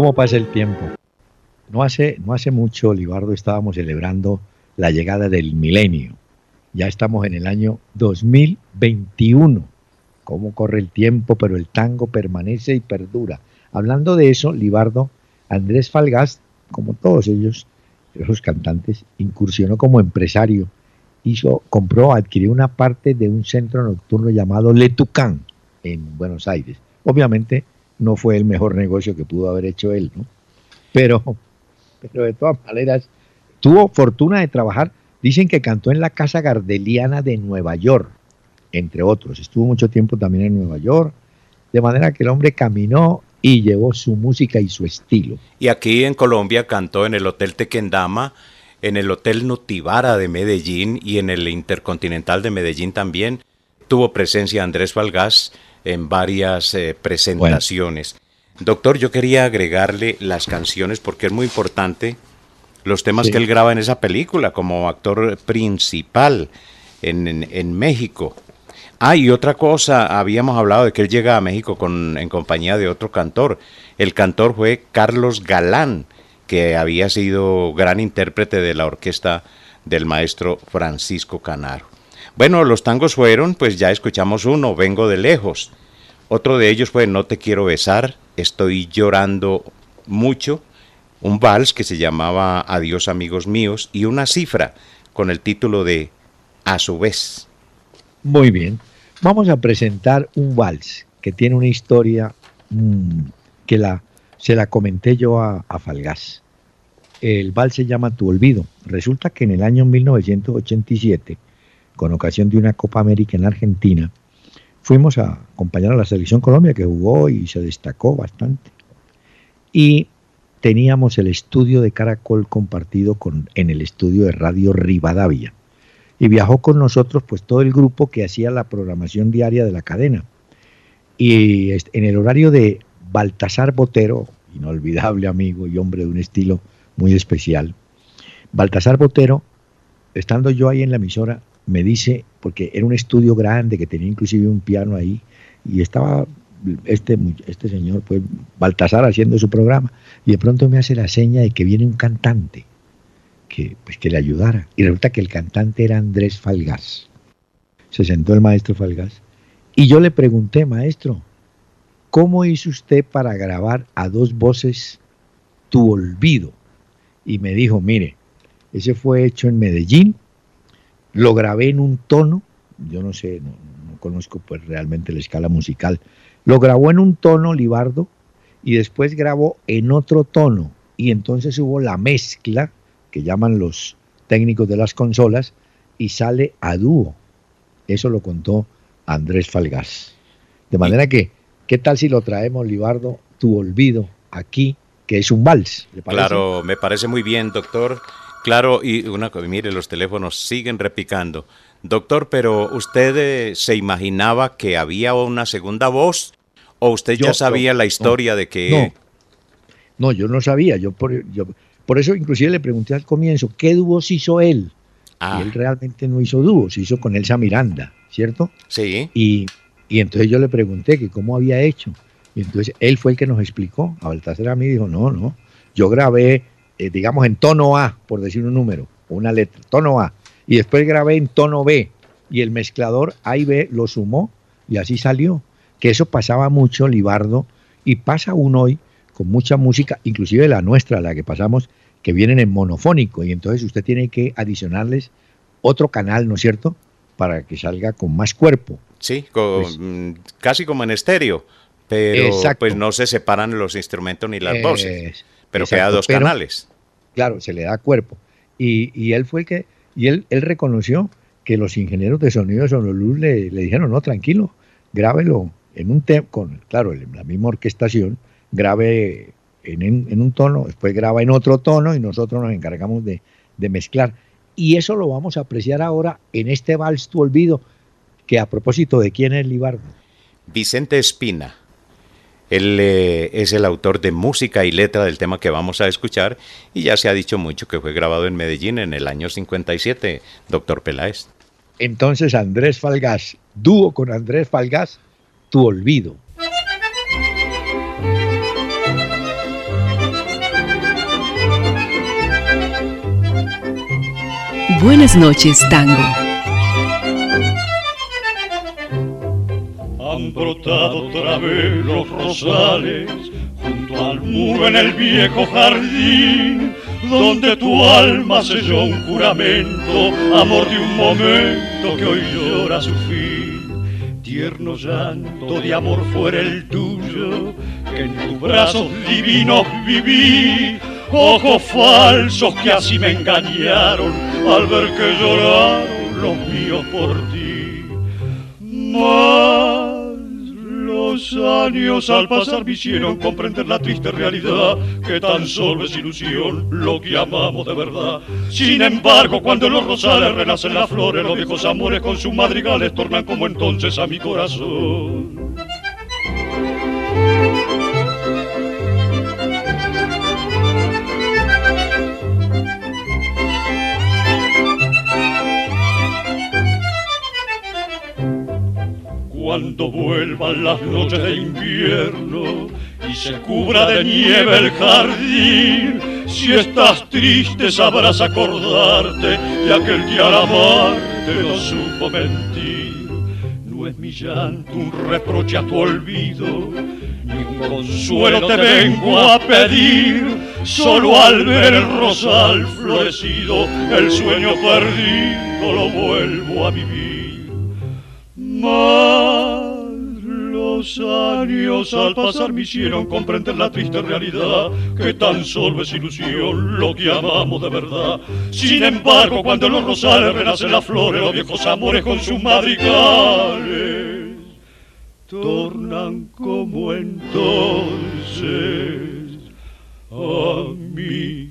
¿Cómo pasa el tiempo? No hace mucho, Libardo, estábamos celebrando la llegada del milenio. Ya estamos en el año 2021. ¿Cómo corre el tiempo? Pero el tango permanece y perdura. Hablando de eso, Libardo, Andrés Falgás, como todos ellos, esos cantantes, incursionó como empresario. Adquirió una parte de un centro nocturno llamado Le Tucán en Buenos Aires. Obviamente no fue el mejor negocio que pudo haber hecho él, ¿no? Pero de todas maneras tuvo fortuna de trabajar. Dicen que cantó en la Casa Gardeliana de Nueva York, entre otros. Estuvo mucho tiempo también en Nueva York, de manera que el hombre caminó y llevó su música y su estilo. Y aquí en Colombia cantó en el Hotel Tequendama, en el Hotel Nutibara de Medellín y en el Intercontinental de Medellín también. Tuvo presencia Andrés Falgás en varias presentaciones. Bueno. Doctor, yo quería agregarle las canciones porque es muy importante los temas que él graba en esa película como actor principal en México. Y otra cosa, habíamos hablado de que él llega a México en compañía de otro cantor. El cantor fue Carlos Galán, que había sido gran intérprete de la orquesta del maestro Francisco Canaro. Bueno, los tangos fueron, pues ya escuchamos uno, Vengo de lejos. Otro de ellos fue No te quiero besar, Estoy llorando mucho. Un vals que se llamaba Adiós amigos míos y una cifra con el título de A su vez. Muy bien, vamos a presentar un vals que tiene una historia se la comenté yo a Falgás. El vals se llama Tu olvido. Resulta que en el año 1987, con ocasión de una Copa América en Argentina, fuimos a acompañar a la Selección Colombia, que jugó y se destacó bastante. Y teníamos el estudio de Caracol compartido en el estudio de Radio Rivadavia. Y viajó con nosotros pues todo el grupo que hacía la programación diaria de la cadena. Y en el horario de Baltasar Botero, inolvidable amigo y hombre de un estilo muy especial, Baltasar Botero, estando yo ahí en la emisora, me dice, porque era un estudio grande que tenía inclusive un piano ahí, y estaba este señor, pues Baltasar, haciendo su programa, y de pronto me hace la seña de que viene un cantante que le ayudara, y resulta que el cantante era Andrés Falgás. Se sentó el maestro Falgás y yo le pregunté: maestro, ¿cómo hizo usted para grabar a dos voces Tu olvido? Y me dijo: mire, ese fue hecho en Medellín, lo grabé en un tono, yo no sé, no conozco pues realmente la escala musical, lo grabó en un tono, Libardo, y después grabó en otro tono, y entonces hubo la mezcla, que llaman los técnicos de las consolas, y sale a dúo. Eso lo contó Andrés Falgás. De manera que, ¿qué tal si lo traemos, Libardo, Tu olvido, aquí, que es un vals? ¿Le parece? Claro, me parece muy bien, doctor. Claro, y mire, los teléfonos siguen repicando. Doctor, pero ¿usted se imaginaba que había una segunda voz? ¿O usted ya sabía la historia de que...? No, yo no sabía. Yo por eso inclusive le pregunté al comienzo, ¿qué dúos hizo él? Y él realmente no hizo dúos, hizo con Elsa Miranda, ¿cierto? Sí. Y entonces yo le pregunté que cómo había hecho. Y entonces él fue el que nos explicó. A Baltasar, a mí, dijo, no, yo grabé, digamos, en tono A, por decir un número, o una letra, tono A. Y después grabé en tono B. Y el mezclador A y B lo sumó y así salió. Que eso pasaba mucho, Libardo, y pasa aún hoy con mucha música, inclusive la nuestra, la que pasamos, que vienen en monofónico. Y entonces usted tiene que adicionarles otro canal, ¿no es cierto?, para que salga con más cuerpo. Sí, casi como en estéreo, pero exacto, pues no se separan los instrumentos ni las voces, pero queda dos canales. Claro, se le da cuerpo. Y él fue el que, y él reconoció que los ingenieros de sonido de Sonoluz le dijeron, no, tranquilo, grábelo en un claro, en la misma orquestación, grabe en un tono, después graba en otro tono y nosotros nos encargamos de mezclar. Y eso lo vamos a apreciar ahora en este vals Tu olvido, que a propósito de quién es, Libardo. Vicente Espina. Él es el autor de música y letra del tema que vamos a escuchar y ya se ha dicho mucho que fue grabado en Medellín en el año 57, doctor Peláez. Entonces Andrés Falgás, dúo con Andrés Falgás, Tu olvido. Buenas noches, tango. Han brotado otra vez los rosales junto al muro en el viejo jardín, donde tu alma selló un juramento, amor de un momento que hoy llora su fin. Tierno llanto de amor fuera el tuyo, que en tus brazos divinos viví. Ojos falsos que así me engañaron al ver que lloraron los míos por ti. Mas los años al pasar me hicieron comprender la triste realidad, que tan solo es ilusión lo que amamos de verdad. Sin embargo, cuando en los rosales renacen las flores, los viejos amores con sus madrigales tornan como entonces a mi corazón. Cuando vuelvan las noches de invierno y se cubra de nieve el jardín, si estás triste sabrás acordarte de aquel que al amarte no supo mentir. No es mi llanto un reproche a tu olvido, ni un consuelo te vengo a pedir. Solo al ver el rosal florecido, el sueño perdido lo vuelvo a vivir. Mas los años al pasar me hicieron comprender la triste realidad, que tan solo es ilusión lo que amamos de verdad. Sin embargo, cuando en los rosales renacen las flores, los viejos amores con sus madrigales tornan como entonces a mi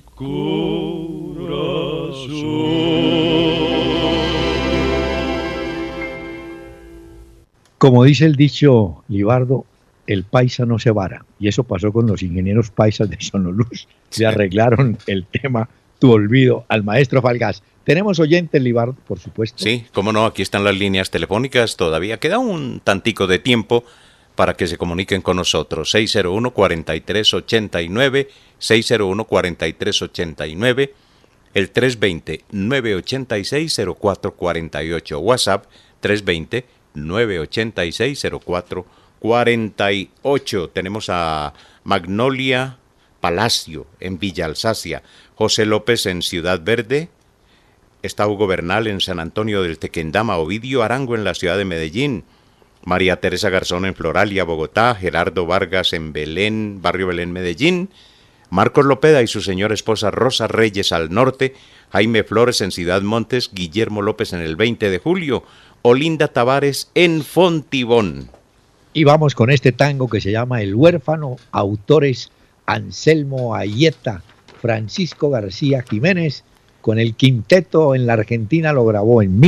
corazón. Como dice el dicho, Libardo, el paisa no se vara. Y eso pasó con los ingenieros paisas de Sonoluz. Se arreglaron el tema Tu Olvido al maestro Falgás. Tenemos oyentes, Libardo, por supuesto. Sí, cómo no, aquí están las líneas telefónicas. Todavía queda un tantico de tiempo para que se comuniquen con nosotros. 601-4389, 601-4389, el 320-986-0448. WhatsApp 320-986-0448. Tenemos a Magnolia Palacio en Villa Alsacia, José López en Ciudad Verde, está Hugo Bernal en San Antonio del Tequendama, Ovidio Arango en la ciudad de Medellín, María Teresa Garzón en Floralia, Bogotá, Gerardo Vargas en Belén, Barrio Belén, Medellín, Marcos Lopeda y su señora esposa Rosa Reyes al norte, Jaime Flores en Ciudad Montes, Guillermo López en el 20 de julio, Olinda Tavares en Fontibón. Y vamos con este tango que se llama El Huérfano, autores Anselmo Ayeta, Francisco García Jiménez, con el quinteto en la Argentina lo grabó en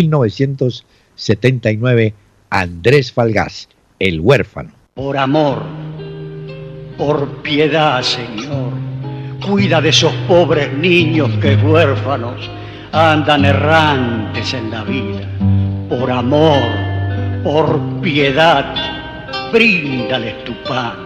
1979 Andrés Falgás, El Huérfano. Por amor, por piedad, Señor, cuida de esos pobres niños que huérfanos andan errantes en la vida. Por amor, por piedad, bríndales tu pan.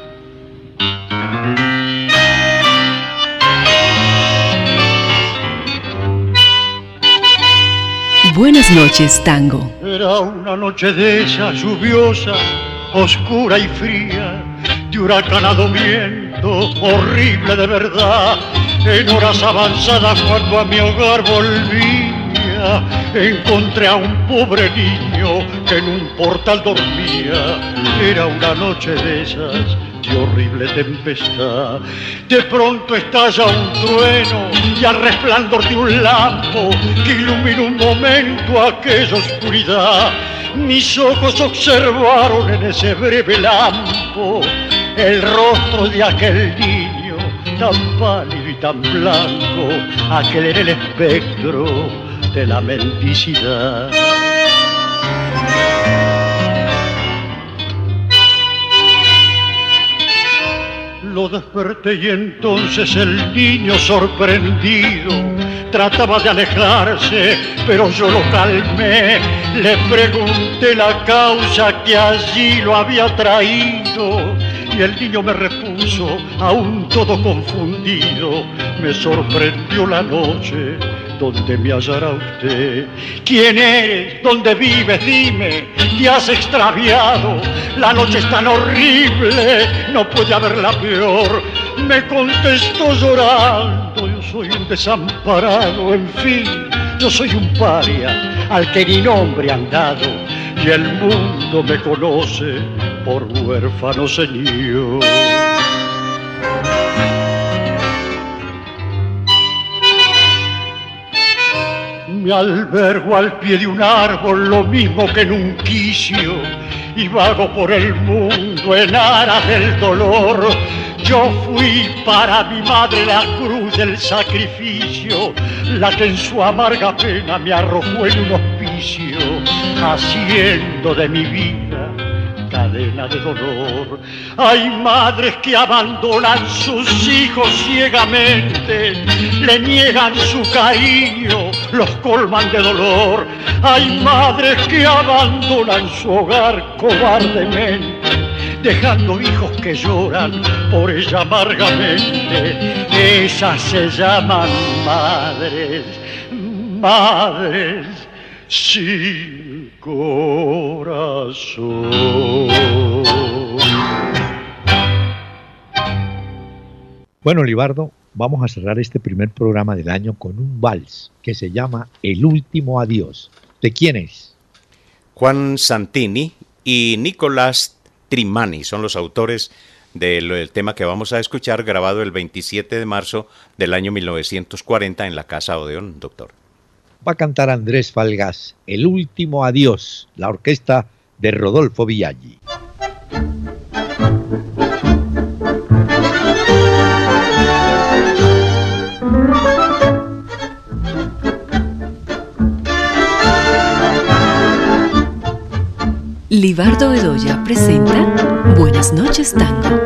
Buenas noches, tango. Era una noche de esa lluviosa, oscura y fría, de huracanado viento, horrible de verdad. En horas avanzadas cuando a mi hogar volvía, encontré a un pobre niño que en un portal dormía. Era una noche de esas de horrible tempestad. De pronto estalla un trueno y al resplandor de un lampo que ilumina un momento aquella oscuridad, mis ojos observaron en ese breve lampo el rostro de aquel niño tan pálido y tan blanco. Aquel era el espectro de la mendicidad. Lo desperté y entonces el niño sorprendido trataba de alejarse, pero yo lo calmé. Le pregunté la causa que allí lo había traído y el niño me repuso, aún todo confundido: me sorprendió la noche ¿dónde me hallará usted? ¿Quién eres? ¿Dónde vives? Dime, ¿te has extraviado? La noche es tan horrible, no puede haberla peor. Me contestó llorando, yo soy un desamparado, en fin, yo soy un paria al que ni nombre han dado, y el mundo me conoce por huérfano señor. Me albergo al pie de un árbol, lo mismo que en un quicio, y vago por el mundo en aras del dolor. Yo fui para mi madre la cruz del sacrificio, la que en su amarga pena me arrojó en un hospicio, haciendo de mi vida cadena de dolor. Hay madres que abandonan sus hijos ciegamente, le niegan su cariño, los colman de dolor. Hay madres que abandonan su hogar cobardemente, dejando hijos que lloran por ella amargamente. Esas se llaman madres, madres sin corazón. Bueno, Libardo, vamos a cerrar este primer programa del año con un vals que se llama El Último Adiós. ¿De quién es? Juan Santini y Nicolás Trimani son los autores del tema que vamos a escuchar, grabado el 27 de marzo del año 1940 en la Casa Odeón, doctor. Va a cantar Andrés Falgas, El Último Adiós, la orquesta de Rodolfo Villaggi. Libardo Bedoya presenta Buenas noches, Tango.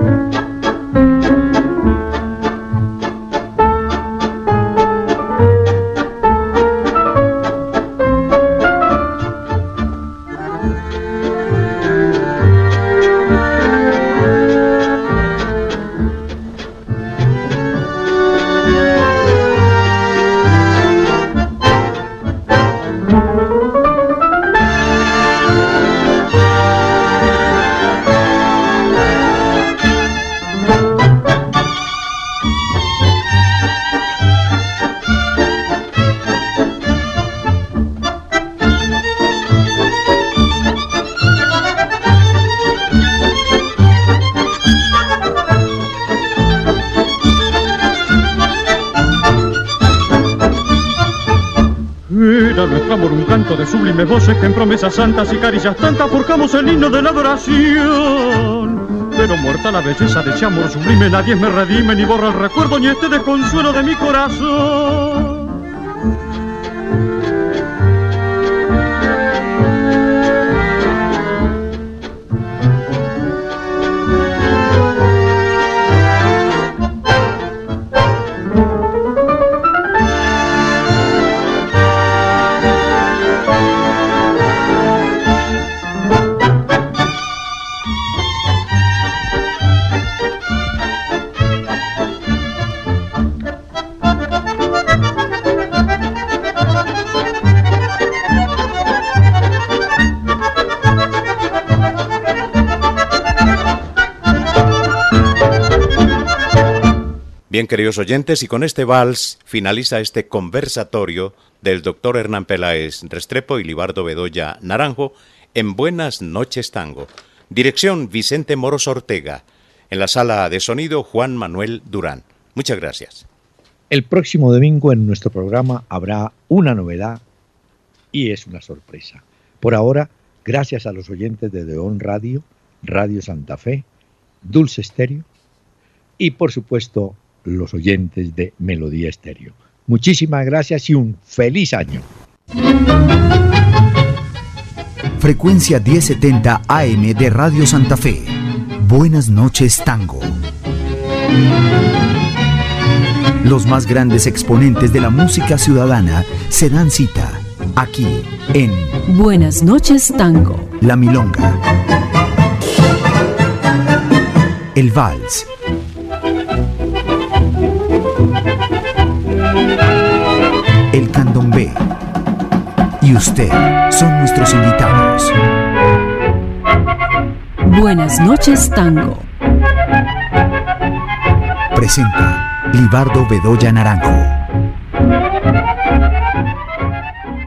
De sublimes voces que en promesas santas y caricias tantas forjamos el himno de la adoración. Pero muerta la belleza de ese amor sublime, nadie me redime ni borra el recuerdo ni este desconsuelo de mi corazón. Bien, queridos oyentes, y con este vals finaliza este conversatorio del doctor Hernán Peláez Restrepo y Libardo Bedoya Naranjo en Buenas noches, Tango. Dirección Vicente Moros Ortega. En la sala de sonido, Juan Manuel Durán. Muchas gracias. El próximo domingo en nuestro programa habrá una novedad y es una sorpresa. Por ahora, gracias a los oyentes de Odeón Radio, Radio Santa Fe, Dulce Estéreo y, por supuesto, los oyentes de Melodía Estéreo. Muchísimas gracias y un feliz año. Frecuencia 1070 AM de Radio Santa Fe. Buenas noches, Tango. Los más grandes exponentes de la música ciudadana se dan cita aquí en Buenas noches, Tango. La Milonga, el vals, usted son nuestros invitados. Buenas noches, tango. Presenta Libardo Bedoya Naranjo.